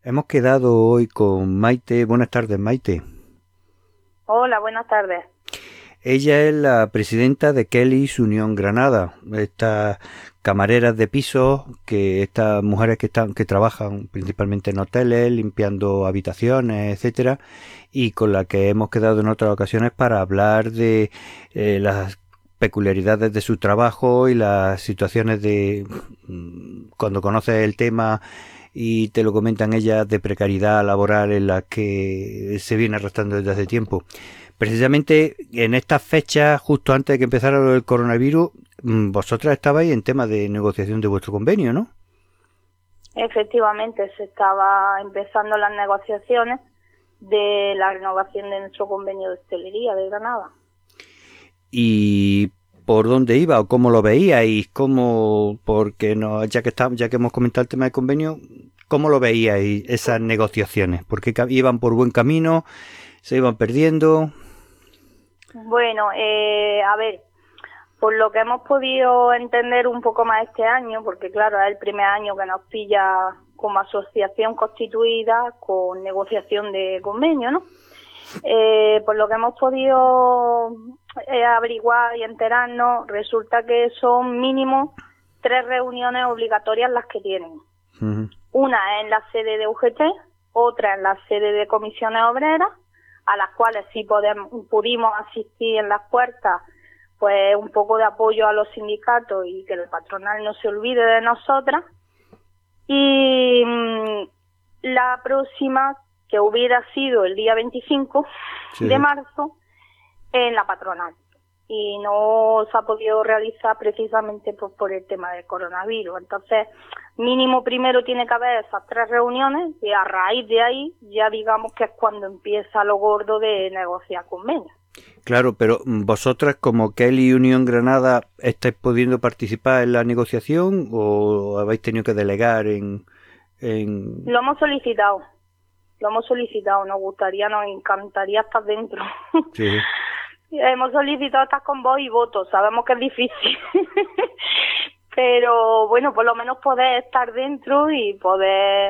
Hemos quedado hoy con Maite. Buenas tardes, Maite. Hola, buenas tardes. Ella es la presidenta de Kelly's Unión Granada, estas camareras de pisos, estas mujeres que trabajan principalmente en hoteles, limpiando habitaciones, etcétera, y con la que hemos quedado en otras ocasiones para hablar de las peculiaridades de su trabajo y las situaciones de cuando conoces el tema y te lo comentan ellas, de precariedad laboral en la que se viene arrastrando desde hace tiempo. Precisamente en estas fechas, justo antes de que empezara lo del coronavirus, vosotras estabais en tema de negociación de vuestro convenio, ¿no? Efectivamente, se estaba empezando las negociaciones de la renovación de nuestro convenio de hostelería de Granada. ¿Y por dónde iba o cómo lo veíais? Porque no, ya que hemos comentado el tema del convenio, ¿cómo lo veíais esas negociaciones? ¿Porque iban por buen camino? ¿Se iban perdiendo? Bueno, a ver, por lo que hemos podido entender un poco más este año, porque claro, es el primer año que nos pilla como asociación constituida con negociación de convenio, ¿no? Por lo que hemos podido averiguar y enterarnos, resulta que son mínimo 3 reuniones obligatorias las que tienen. Uh-huh. Una es en la sede de UGT, otra en la sede de comisiones obreras, a las cuales sí pudimos asistir en las puertas, pues un poco de apoyo a los sindicatos y que el patronal no se olvide de nosotras. Y la próxima, que hubiera sido el día 25 de marzo, en la patronal. Y no se ha podido realizar precisamente por el tema del coronavirus. Entonces, mínimo primero tiene que haber esas 3 reuniones y a raíz de ahí ya digamos que es cuando empieza lo gordo de negociar convenios. Claro, pero vosotras como Kelly Unión Granada, ¿estáis pudiendo participar en la negociación o habéis tenido que delegar en...? Lo hemos solicitado, nos gustaría, nos encantaría estar dentro. Sí. Hemos solicitado estar con voz y voto, sabemos que es difícil, pero bueno, por lo menos poder estar dentro y poder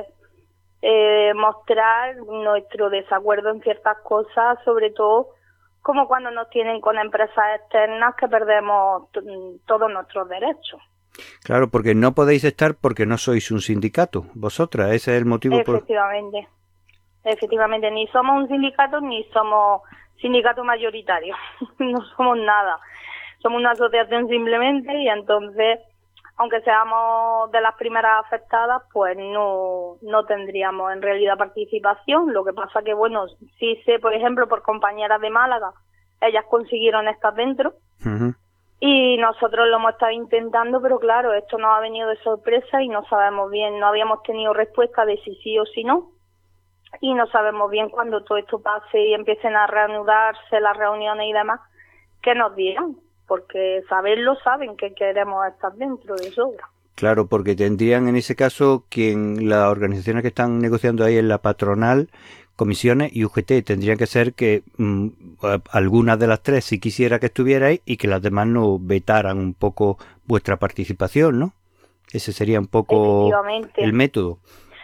mostrar nuestro desacuerdo en ciertas cosas, sobre todo como cuando nos tienen con empresas externas que perdemos todos nuestros derechos. Claro, porque no podéis estar porque no sois un sindicato, vosotras, ese es el motivo. Efectivamente, ni somos un sindicato ni somos sindicato mayoritario, no somos nada, somos una asociación simplemente y entonces, aunque seamos de las primeras afectadas, pues no tendríamos en realidad participación. Lo que pasa que, bueno, sí sé, por ejemplo, por compañeras de Málaga, ellas consiguieron estar dentro. Uh-huh. Y nosotros lo hemos estado intentando, pero claro, esto nos ha venido de sorpresa y no sabemos bien, no habíamos tenido respuesta de si sí o si no. Y no sabemos bien cuando todo esto pase y empiecen a reanudarse las reuniones y demás, qué nos dirán, porque saberlo saben que queremos estar dentro de sobra. Claro, porque tendrían en ese caso las organizaciones que están negociando ahí en la patronal, comisiones y UGT, tendrían que ser que algunas de las 3 si quisiera que estuvierais y que las demás no vetaran un poco vuestra participación, ¿no? Ese sería un poco el método.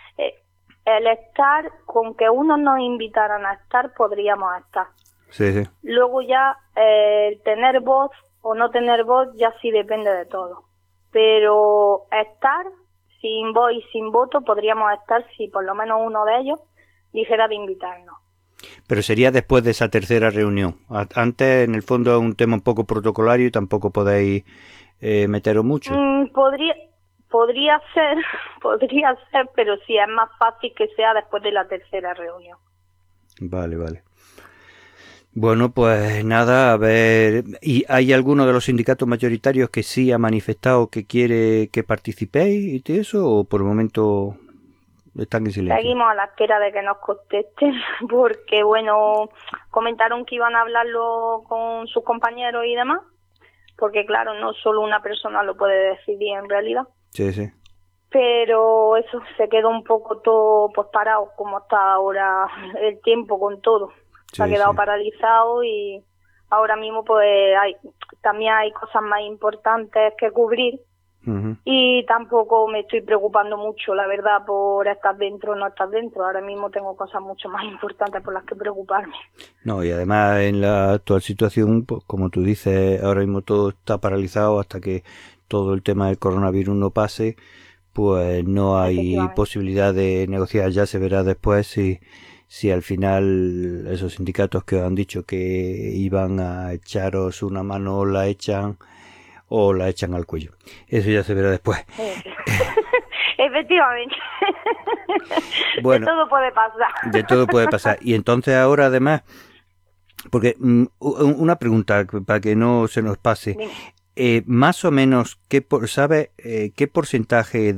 El estar, con que unos nos invitaran a estar, podríamos estar. Sí. Luego ya tener voz o no tener voz ya sí depende de todo. Pero estar, sin voz y sin voto, podríamos estar si por lo menos uno de ellos dijera de invitarnos. Pero sería después de esa tercera reunión. Antes, en el fondo, es un tema un poco protocolario y tampoco podéis meteros mucho. Podría ser, pero sí es más fácil que sea después de la tercera reunión. Vale. Bueno, pues nada, a ver, ¿y hay alguno de los sindicatos mayoritarios que sí ha manifestado que quiere que participéis y eso, o por el momento están en silencio? Seguimos a la espera de que nos contesten, porque bueno, comentaron que iban a hablarlo con sus compañeros y demás, porque claro, no solo una persona lo puede decidir en realidad. Sí. Pero eso se quedó un poco todo pues parado, como está ahora el tiempo con todo. Se ha quedado paralizado y ahora mismo pues también hay cosas más importantes que cubrir Y tampoco me estoy preocupando mucho, la verdad, por estar dentro o no estar dentro. Ahora mismo tengo cosas mucho más importantes por las que preocuparme. No, y además en la actual situación, pues, como tú dices, ahora mismo todo está paralizado hasta que todo el tema del coronavirus no pase, pues no hay posibilidad de negociar. Ya se verá después si al final esos sindicatos que os han dicho que iban a echaros una mano la echan o la echan al cuello. Eso ya se verá después. Efectivamente. Bueno, de todo puede pasar. De todo puede pasar. Y entonces ahora además, porque una pregunta para que no se nos pase. Más o menos, ¿sabe qué porcentaje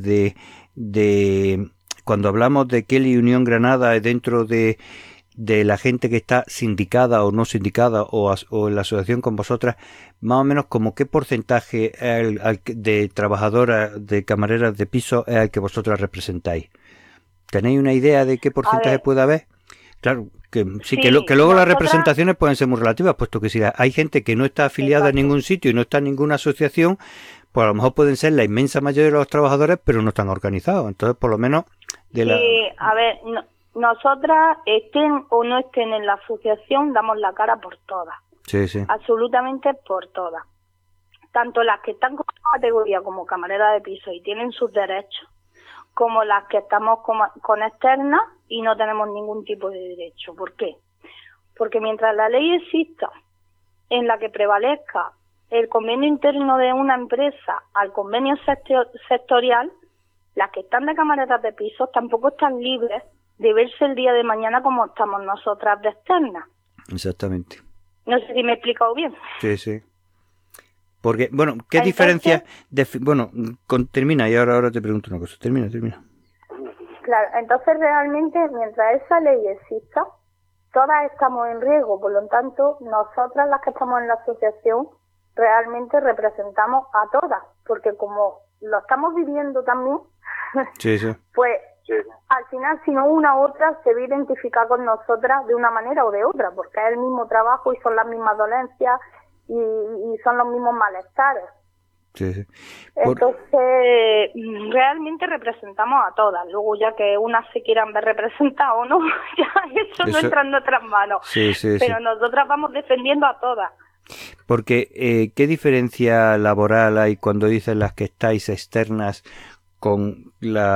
de cuando hablamos de Kelly Unión Granada dentro de la gente que está sindicada o no sindicada o en la asociación con vosotras, más o menos como qué porcentaje de trabajadoras, de camareras de piso es el que vosotras representáis? ¿Tenéis una idea de qué porcentaje puede haber? Claro, que sí, que luego las representaciones pueden ser muy relativas, puesto que si hay gente que no está afiliada a ningún sitio y no está en ninguna asociación, pues a lo mejor pueden ser la inmensa mayoría de los trabajadores, pero no están organizados. Entonces, por lo menos... a ver, nosotras, estén o no estén en la asociación, damos la cara por todas. Sí, sí. Absolutamente por todas. Tanto las que están con categoría como camarera de piso y tienen sus derechos, como las que estamos con externas y no tenemos ningún tipo de derecho. ¿Por qué? Porque mientras la ley exista en la que prevalezca el convenio interno de una empresa al convenio sectorial, las que están de camareras de pisos tampoco están libres de verse el día de mañana como estamos nosotras de externas. Exactamente. No sé si me he explicado bien. Sí, sí. Porque, bueno, ¿qué diferencia? Termina y ahora te pregunto una cosa. Termina. Claro, entonces realmente mientras esa ley exista, todas estamos en riesgo. Por lo tanto, nosotras las que estamos en la asociación realmente representamos a todas. Porque como lo estamos viviendo también, sí. pues al final, si no una u otra, se va a identificar con nosotras de una manera o de otra, porque es el mismo trabajo y son las mismas dolencias y son los mismos malestares. Sí. Entonces, realmente representamos a todas. Luego, ya que unas se quieran ver representadas o no, ya eso no entra en nuestras manos. Sí, pero nosotras vamos defendiendo a todas. Porque, ¿qué diferencia laboral hay cuando dicen las que estáis externas con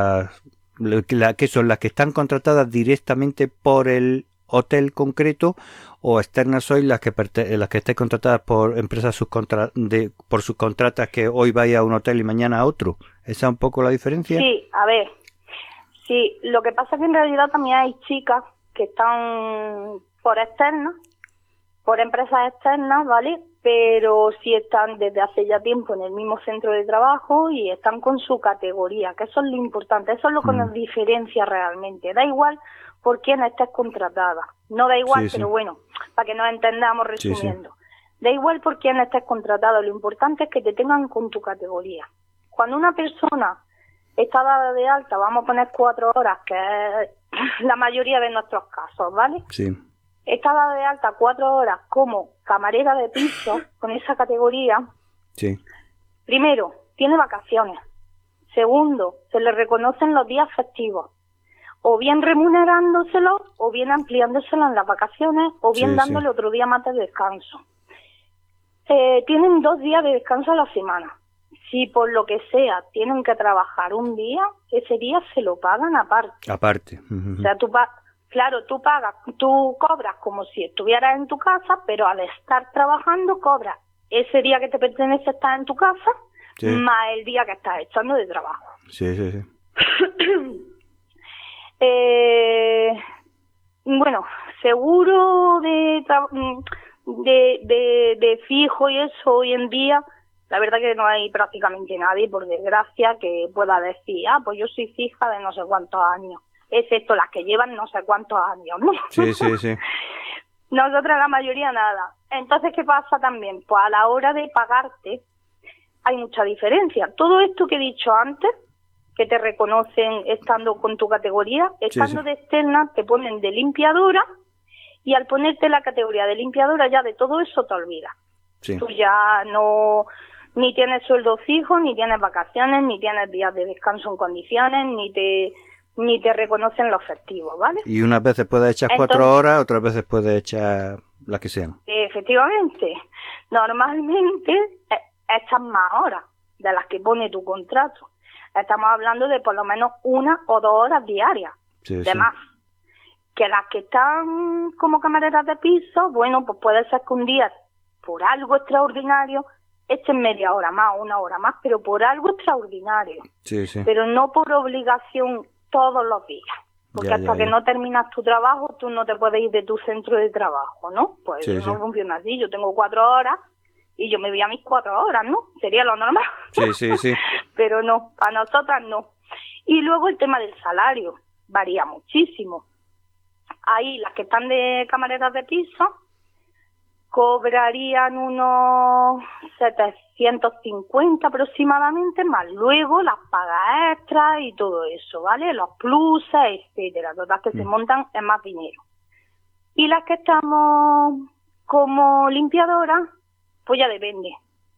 que son las que están contratadas directamente por el hotel concreto, o externas sois las que estáis contratadas por empresas por subcontratas que hoy vais a un hotel y mañana a otro? ¿Esa es un poco la diferencia? Sí, a ver, sí, lo que pasa es que en realidad también hay chicas que están por externas, por empresas externas, ¿vale? Pero sí están desde hace ya tiempo en el mismo centro de trabajo y están con su categoría, que eso es lo importante, eso es lo que nos diferencia realmente. Da igual por quién estés contratada, no da igual, pero bueno, para que nos entendamos resumiendo. Da igual por quién estés contratado, lo importante es que te tengan con tu categoría. Cuando una persona está dada de alta, vamos a poner 4 horas, que es la mayoría de nuestros casos, ¿vale? Sí. Está dada de alta 4 horas como camarera de piso, con esa categoría. Sí. Primero, tiene vacaciones. Segundo, se le reconocen los días festivos. O bien remunerándoselo, o bien ampliándoselo en las vacaciones, o bien dándole otro día más de descanso. Tienen 2 días de descanso a la semana. Si por lo que sea tienen que trabajar un día, ese día se lo pagan aparte. Aparte. O sea, tú cobras como si estuvieras en tu casa, pero al estar trabajando cobras ese día que te pertenece estar en tu casa, más el día que estás echando de trabajo. Sí. Bueno, seguro de fijo y eso hoy en día, la verdad que no hay prácticamente nadie, por desgracia, que pueda decir, pues yo soy fija de no sé cuántos años, excepto las que llevan no sé cuántos años, ¿no? Sí. Nosotras la mayoría nada. Entonces, ¿qué pasa también? Pues a la hora de pagarte hay mucha diferencia. Todo esto que he dicho antes, que te reconocen estando con tu categoría, estando de externa te ponen de limpiadora, y al ponerte la categoría de limpiadora ya de todo eso te olvidas. Tú ya no Ni tienes sueldo fijo, ni tienes vacaciones, ni tienes días de descanso en condiciones, ni te reconocen los festivos, ¿vale? Y unas veces puedes echar 4 horas, otras veces puedes echar las que sean. Efectivamente. Normalmente echas más horas de las que pone tu contrato. Estamos hablando de por lo menos 1 o 2 horas diarias, de más. Que las que están como camareras de piso, bueno, pues puede ser que un día, por algo extraordinario, echen media hora más, 1 hora más, pero por algo extraordinario. Sí, sí. Pero no por obligación todos los días. Porque hasta que no terminas tu trabajo, tú no te puedes ir de tu centro de trabajo, ¿no? Pues no funciona así. Yo tengo 4 horas y yo me voy a mis 4 horas, ¿no? Sería lo normal. Sí. Pero no, a nosotras no. Y luego el tema del salario varía muchísimo. Ahí las que están de camareras de piso cobrarían unos 750 aproximadamente, más luego las pagas extras y todo eso, ¿vale? Los pluses, etcétera, todas que se montan en más dinero. Y las que estamos como limpiadoras, pues ya depende.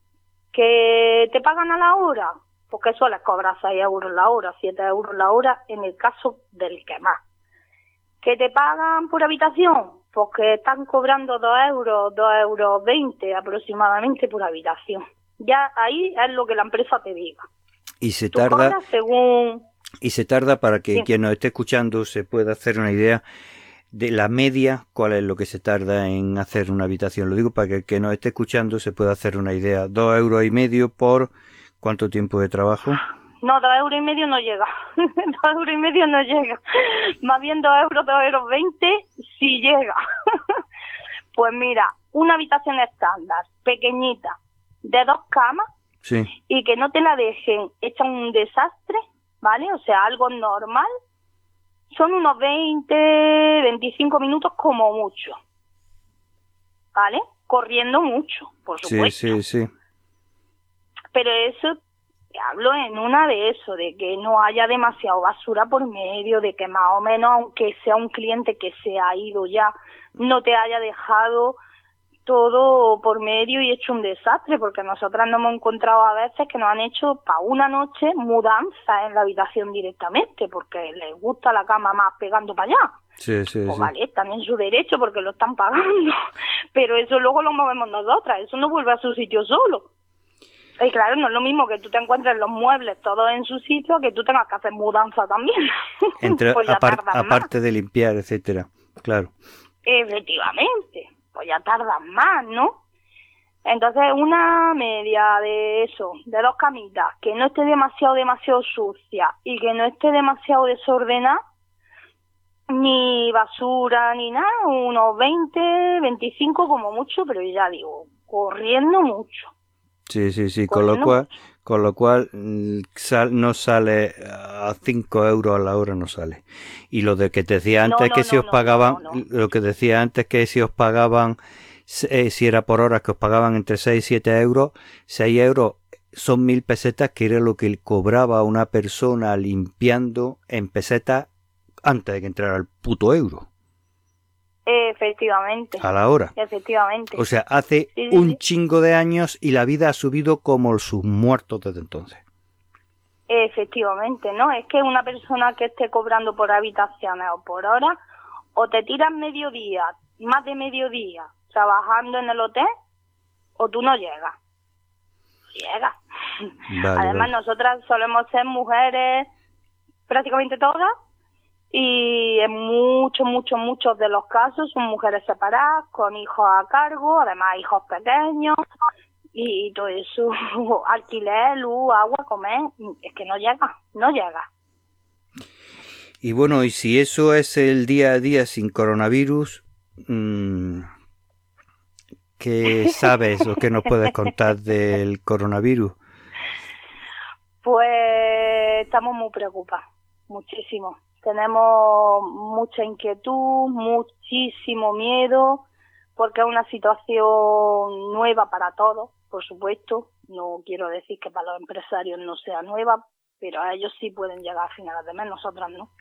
¿Que te pagan a la hora? Porque sueles cobrar 6 euros la hora, 7 euros la hora, en el caso del que más. ¿Que te pagan por habitación? Pues que están cobrando 2 euros, 2,20 € aproximadamente por habitación. Ya ahí es lo que la empresa te diga. Y se Tú tarda cobras según... Y se tarda para que quien nos esté escuchando se pueda hacer una idea de la media, cuál es lo que se tarda en hacer una habitación. Lo digo para que el que nos esté escuchando se pueda hacer una idea. 2,5 € por ¿cuánto tiempo de trabajo? No, 2,5 € no llega. 2,5 € no llega. Más bien 2 euros, 2,20 € sí llega. Pues mira, una habitación estándar, pequeñita, de 2 camas, sí, y que no te la dejen hecha un desastre, ¿vale? O sea, algo normal, son unos 25 minutos como mucho, ¿vale? Corriendo mucho, por supuesto. Sí. Pero eso... Hablo en una de eso, de que no haya demasiado basura por medio, de que más o menos, aunque sea un cliente que se ha ido ya, no te haya dejado todo por medio y hecho un desastre, porque nosotras nos hemos encontrado a veces que nos han hecho para una noche mudanza en la habitación directamente, porque les gusta la cama más pegando para allá. Sí. Vale, están en su derecho porque lo están pagando, pero eso luego lo movemos nosotras, eso no vuelve a su sitio solo. Y claro, no es lo mismo que tú te encuentres los muebles todos en su sitio que tú tengas que hacer mudanza también. Pues aparte de limpiar, etcétera, claro. Efectivamente, pues ya tardan más, ¿no? Entonces una media de eso, de 2 camitas, que no esté demasiado sucia y que no esté demasiado desordenada, ni basura ni nada, unos 25 como mucho, pero ya digo, corriendo mucho. Sí, con lo cual no sale a 5 euros a la hora, no sale. Y lo de que te decía antes lo que decía antes que si os pagaban, si era por horas que os pagaban entre 6 y 7 euros, 6 euros son 1.000 pesetas, que era lo que cobraba una persona limpiando en pesetas antes de que entrara el puto euro. Efectivamente. A la hora. Efectivamente. O sea, hace un chingo de años y la vida ha subido como sus muertos desde entonces. Efectivamente, ¿no? Es que una persona que esté cobrando por habitaciones o por hora, o te tiras mediodía, más de mediodía, trabajando en el hotel, o tú no llegas. Llegas. Además, nosotras solemos ser mujeres, prácticamente todas, y en muchos de los casos son mujeres separadas, con hijos a cargo, además hijos pequeños, y todo eso, alquiler, luz, agua, comer, es que no llega. Y bueno, y si eso es el día a día sin coronavirus, ¿qué sabes o qué nos puedes contar del coronavirus? Pues estamos muy preocupados, muchísimo. Tenemos mucha inquietud, muchísimo miedo, porque es una situación nueva para todos, por supuesto. No quiero decir que para los empresarios no sea nueva, pero a ellos sí pueden llegar a finales de mes, nosotras no.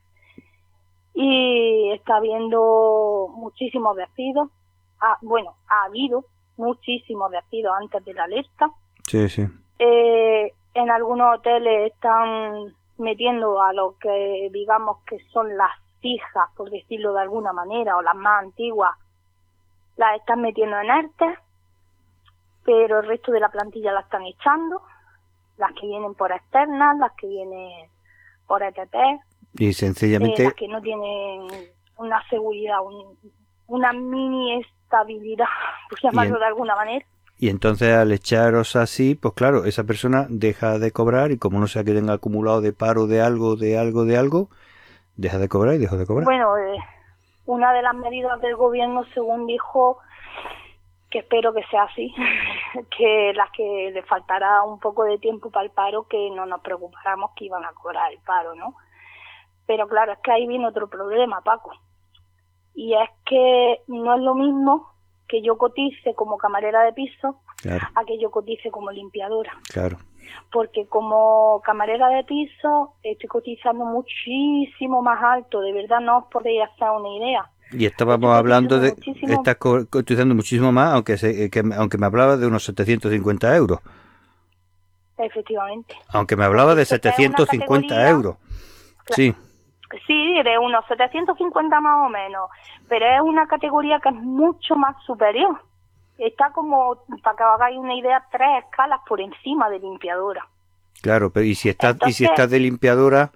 Y está habiendo muchísimos despidos. Ha habido muchísimos despidos antes de la alerta. Sí. en algunos hoteles están metiendo a lo que digamos que son las fijas, por decirlo de alguna manera, o las más antiguas, las están metiendo en ERTE, pero el resto de la plantilla la están echando, las que vienen por externas, las que vienen por ETT, y sencillamente las que no tienen una seguridad, una mini estabilidad, por llamarlo de alguna manera. Y entonces al echaros así, pues claro, esa persona deja de cobrar y como no sea que tenga acumulado de paro de algo, deja de cobrar y deja de cobrar. Bueno, una de las medidas del gobierno, según dijo, que espero que sea así, que las que le faltará un poco de tiempo para el paro, que no nos preocupáramos que iban a cobrar el paro, ¿no? Pero claro, es que ahí viene otro problema, Paco. Y es que no es lo mismo que yo cotice como camarera de piso, claro, a que yo cotice como limpiadora. Claro. Porque como camarera de piso estoy cotizando muchísimo más alto, de verdad no os podéis hacer una idea. Y estábamos hablando de... Estás cotizando muchísimo más, aunque me hablaba de unos 750 euros. Efectivamente. Aunque me hablaba de 750 euros. Sí. Sí, de unos 750 más o menos, pero es una categoría que es mucho más superior. Está como, para que os hagáis una idea, 3 escalas por encima de limpiadora. Claro, pero ¿y si estás de limpiadora?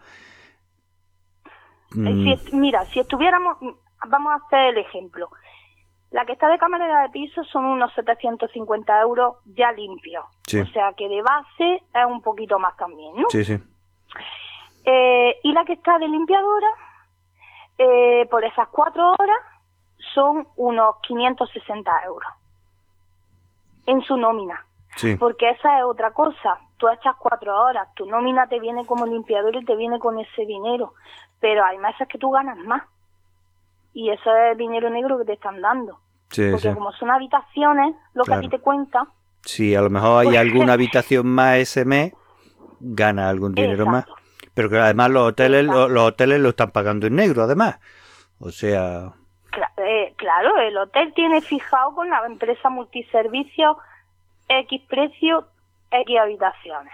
Mira, si estuviéramos, vamos a hacer el ejemplo. La que está de camarera de piso son unos 750 euros ya limpios. Sí. O sea que de base es un poquito más también, ¿no? Sí, sí. Y la que está de limpiadora, por esas 4 horas, son unos 560 euros en su nómina. Sí. Porque esa es otra cosa. Tú echas 4 horas, tu nómina te viene como limpiador y te viene con ese dinero. Pero hay meses que tú ganas más. Y eso es dinero negro que te están dando. Sí, porque sí, como son habitaciones, lo que a ti te cuenta... Sí, a lo mejor hay alguna habitación más ese mes, gana algún dinero más. Pero que además los hoteles lo están pagando en negro, además. O sea... Claro, el hotel tiene fijado con la empresa multiservicio X precio, X habitaciones.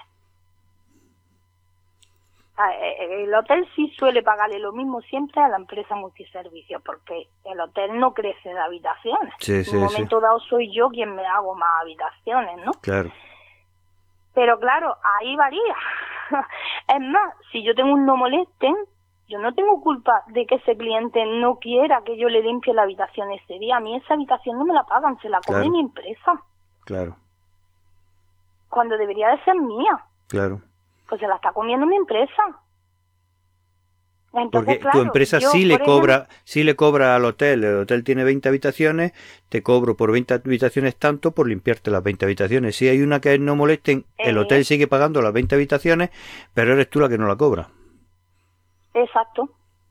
El hotel sí suele pagarle lo mismo siempre a la empresa multiservicio, porque el hotel no crece de habitaciones. Sí, en un momento dado soy yo quien me hago más habitaciones, ¿no? Claro. Pero claro, ahí varía. Es más, si yo tengo un no molesten, yo no tengo culpa de que ese cliente no quiera que yo le limpie la habitación ese día. A mí esa habitación no me la pagan, se la come mi empresa. Claro. Cuando debería de ser mía. Claro. Pues se la está comiendo mi empresa. Entonces, porque claro, tu empresa sí le cobra al hotel. El hotel tiene 20 habitaciones, te cobro por 20 habitaciones tanto por limpiarte las 20 habitaciones. Si hay una que no molesten, el hotel sigue pagando las 20 habitaciones, pero eres tú la que no la cobra. Exacto.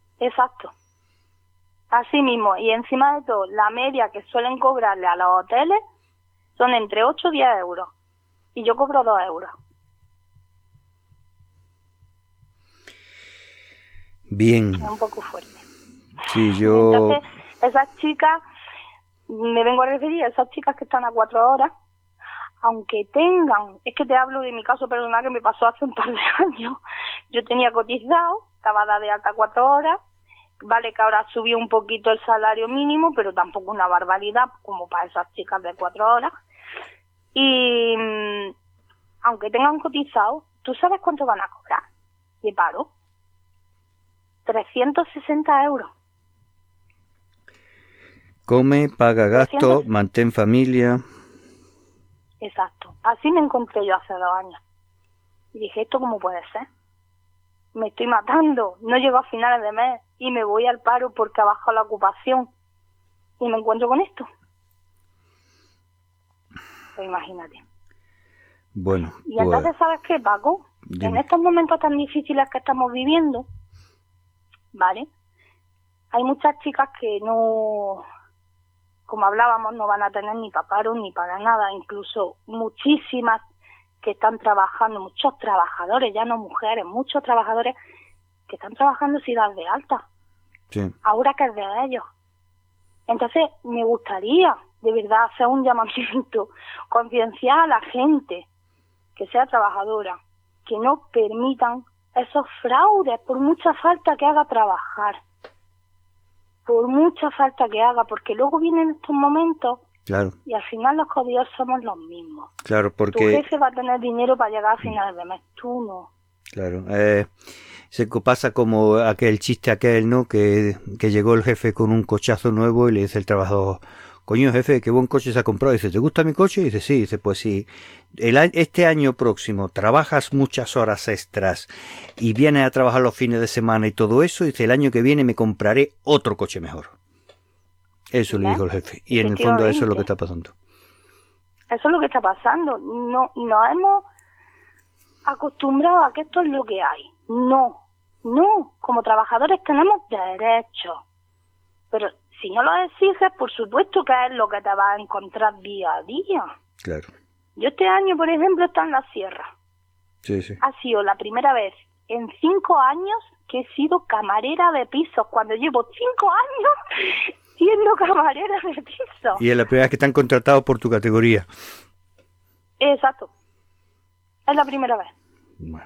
Así mismo. Y encima de todo, la media que suelen cobrarle a los hoteles son entre 8 y 10 euros. Y yo cobro 2 euros. Bien. Es un poco fuerte. Sí, yo... Entonces, esas chicas, me vengo a referir a esas chicas que están a 4 horas, aunque tengan, es que te hablo de mi caso personal que me pasó hace un par de años. Yo tenía cotizado, estaba dada de alta 4 horas, vale que ahora subió un poquito el salario mínimo, pero tampoco una barbaridad como para esas chicas de 4 horas. Y aunque tengan cotizado, ¿tú sabes cuánto van a cobrar de paro? 360 euros. Come, paga gasto, mantén familia. Exacto. Así me encontré yo hace 2 años. Y dije, ¿esto cómo puede ser? Me estoy matando. No llego a finales de mes y me voy al paro porque ha bajado la ocupación. Y me encuentro con esto. Pues imagínate. Bueno. Y entonces, ¿sabes qué, Paco? En estos momentos tan difíciles que estamos viviendo, ¿vale? Hay muchas chicas que no, como hablábamos, no van a tener ni para paro ni para nada, incluso muchísimas que están trabajando, muchos trabajadores, ya no mujeres, muchos trabajadores que están trabajando sin dar de alta. Sí. Ahora que es de ellos. Entonces, me gustaría, de verdad, hacer un llamamiento, concienciar a la gente que sea trabajadora, que no permitan esos fraudes por mucha falta que haga trabajar, por mucha falta que haga, porque luego vienen estos momentos. Claro. Y al final los jodidos somos los mismos. Claro, porque... Tu jefe va a tener dinero para llegar a finales de mes, tú no. Claro, se pasa como aquel chiste aquel, ¿no? Que llegó el jefe con un cochazo nuevo y le dice el trabajador, coño jefe, qué buen coche se ha comprado. Y dice, ¿te gusta mi coche? Y dice, sí. Y dice, pues sí, este año próximo trabajas muchas horas extras y vienes a trabajar los fines de semana y todo eso. Y dice, el año que viene me compraré otro coche mejor. Eso le dijo el jefe. Y en el fondo eso es lo que está pasando. Eso es lo que está pasando. No, nos hemos acostumbrado a que esto es lo que hay. No. Como trabajadores tenemos derechos. Pero si no lo exiges, por supuesto que es lo que te vas a encontrar día a día. Claro. Yo este año, por ejemplo, estoy en la sierra. Sí, sí. Ha sido la primera vez en 5 años que he sido camarera de pisos, cuando llevo 5 años siendo camarera de piso. Y es la primera vez que te han contratado por tu categoría. Exacto. Es la primera vez. Bueno.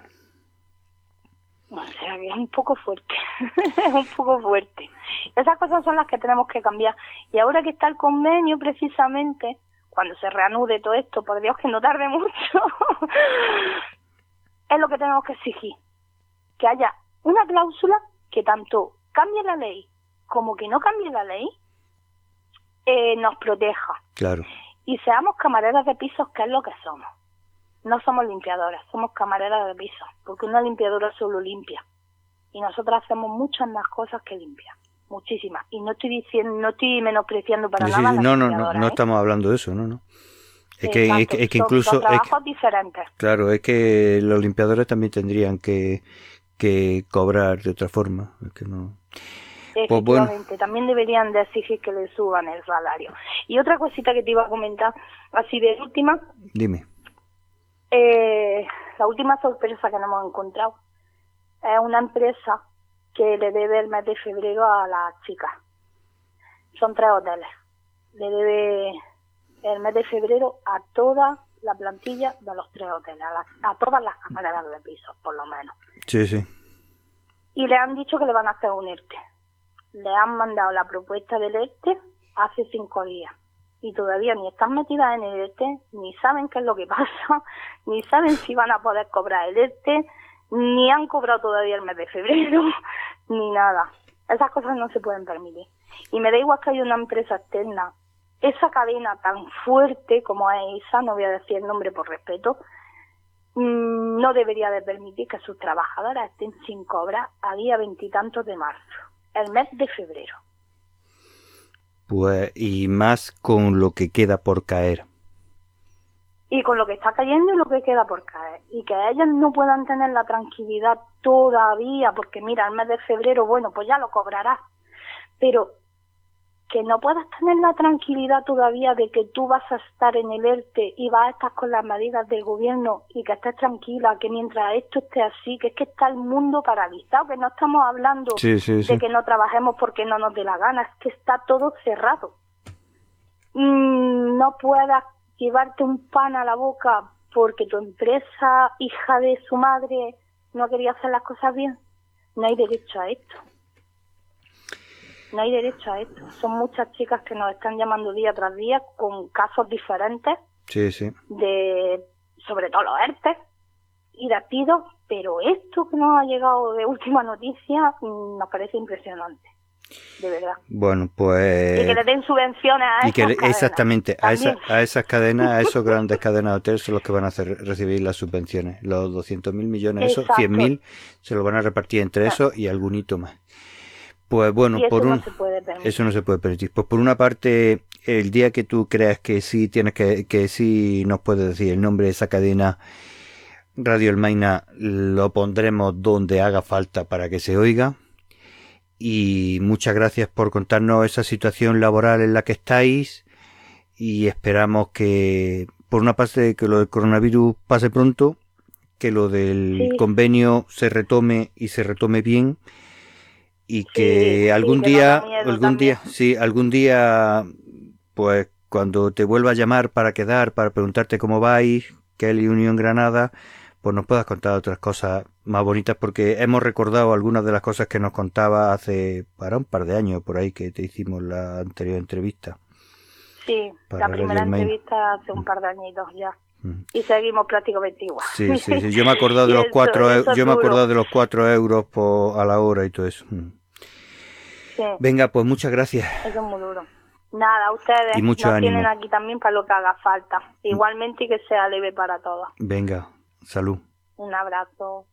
O sea, que es un poco fuerte. Es un poco fuerte. Esas cosas son las que tenemos que cambiar. Y ahora que está el convenio, precisamente, cuando se reanude todo esto, por Dios que no tarde mucho, es lo que tenemos que exigir. Que haya una cláusula que tanto cambie la ley como que no cambie la ley, nos proteja. Claro. Y seamos camareras de pisos, que es lo que somos. No somos limpiadoras, somos camareras de pisos, porque una limpiadora solo limpia. Y nosotras hacemos muchas más cosas que limpiar, muchísimas. Y no estoy menospreciando para nada las limpiadoras, no estamos hablando de eso, no. Es que incluso... Son trabajos diferentes. Claro, es que los limpiadores también tendrían que cobrar de otra forma. Es que no... Efectivamente, pues bueno. También deberían de exigir que le suban el salario. Y otra cosita que te iba a comentar, así de última. Dime. La última sorpresa que nos hemos encontrado es una empresa que le debe el mes de febrero a las chicas. Son 3 hoteles. Le debe el mes de febrero a toda la plantilla de los 3 hoteles, a todas las camareras de pisos, por lo menos. Sí, sí. Y le han dicho que le van a hacer un ERTE. Le han mandado la propuesta del ERTE hace 5 días. Y todavía ni están metidas en el ERTE, ni saben qué es lo que pasa, ni saben si van a poder cobrar el ERTE, ni han cobrado todavía el mes de febrero, ni nada. Esas cosas no se pueden permitir. Y me da igual que haya una empresa externa. Esa cadena tan fuerte como es esa, no voy a decir el nombre por respeto, no debería de permitir que sus trabajadoras estén sin cobrar a día 20 y tantos de marzo, el mes de febrero. Pues, y más con lo que queda por caer. Y con lo que está cayendo y lo que queda por caer. Y que ellas no puedan tener la tranquilidad todavía, porque mira, el mes de febrero, bueno, pues ya lo cobrarás. Pero que no puedas tener la tranquilidad todavía de que tú vas a estar en el ERTE y vas a estar con las medidas del gobierno y que estés tranquila, que mientras esto esté así, que es que está el mundo paralizado, que no estamos hablando de que no trabajemos porque no nos dé la gana, es que está todo cerrado. No puedas llevarte un pan a la boca porque tu empresa, hija de su madre, no quería hacer las cosas bien. No hay derecho a esto. No hay derecho a esto. Son muchas chicas que nos están llamando día tras día con casos diferentes. Sí, sí. Sobre todo los ERTE y despidos, pero esto que nos ha llegado de última noticia nos parece impresionante, de verdad. Bueno, pues... Y que le den subvenciones a esas cadenas. Exactamente, a esas cadenas, a esos grandes cadenas de hoteles son los que van a recibir las subvenciones. Los 200.000 millones, esos 100.000 se los van a repartir entre eso y algún hito más. Pues bueno, eso no se puede permitir. Pues por una parte, el día que tú creas que sí tienes que sí nos puedes decir el nombre de esa cadena, Radio El Maina, lo pondremos donde haga falta para que se oiga. Y muchas gracias por contarnos esa situación laboral en la que estáis y esperamos que, por una parte, que lo del coronavirus pase pronto, que lo del convenio se retome y se retome bien. Y que algún día, pues cuando te vuelva a llamar para quedar, para preguntarte cómo vais, Kelly Unión Granada, pues nos puedas contar otras cosas más bonitas, porque hemos recordado algunas de las cosas que nos contaba hace para un par de años por ahí que te hicimos la anterior entrevista. Sí, la primera entrevista hace un par de añitos ya. Y seguimos prácticamente igual. Sí. Yo me he acordado de los 4 euros a la hora y todo eso. Sí. Venga, pues muchas gracias. Eso es muy duro. Nada, ustedes y mucho nos ánimo. Tienen aquí también para lo que haga falta. Igualmente, y que sea leve para todos. Venga, salud. Un abrazo.